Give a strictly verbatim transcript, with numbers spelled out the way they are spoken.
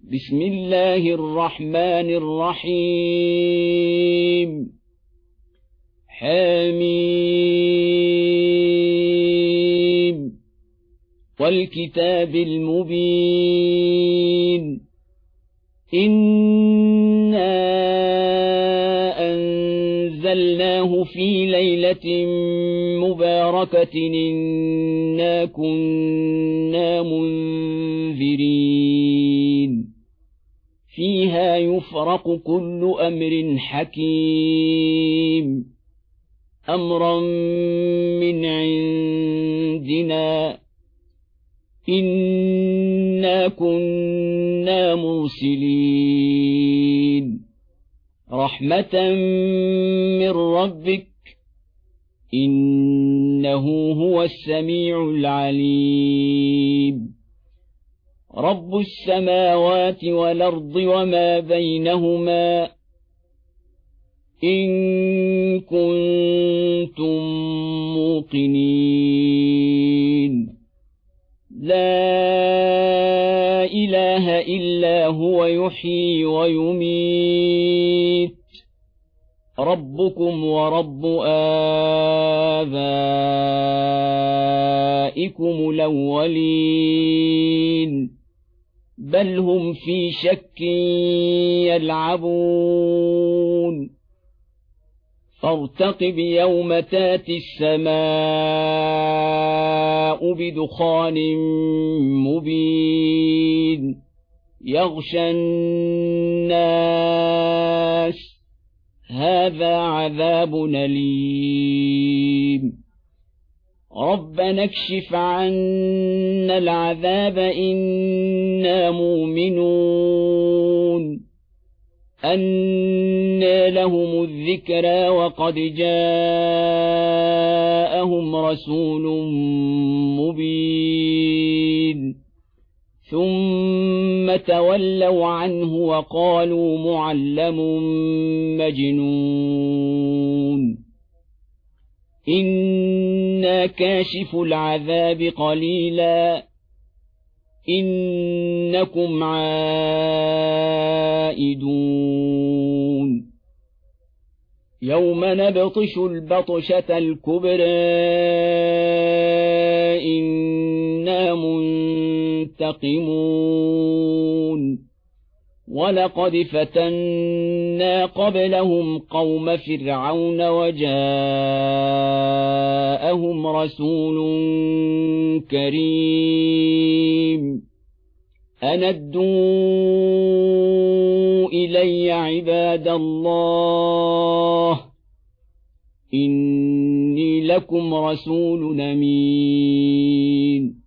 بسم الله الرحمن الرحيم حميم والكتاب المبين إنا أنزلناه في ليلة مباركة إنا كنا منذرين فيها يفرق كل أمر حكيم أمرا من عندنا إنا كنا مرسلين رحمة من ربك إنه هو السميع العليم رب السماوات والأرض وما بينهما إن كنتم موقنين لا إله إلا هو يحيي ويميت ربكم ورب آبائكم الأولين بل هم في شك يلعبون فارتقب يوم تاتي السماء بدخان مبين يغشى الناس هذا عذاب أليم ربنا اكشف عنا العذاب إنا مؤمنون أنى لهم الذكرى وقد جاءهم رسول مبين ثم تولوا عنه وقالوا معلم مجنون إنا كاشف العذاب قليلا إنكم عائدون يوم نبطش البطشة الكبرى إنا منتقمون ولقد فتنا قبلهم قوم فرعون وجاءهم رسول كريم أن ادوا إلي عباد الله إني لكم رسول أمين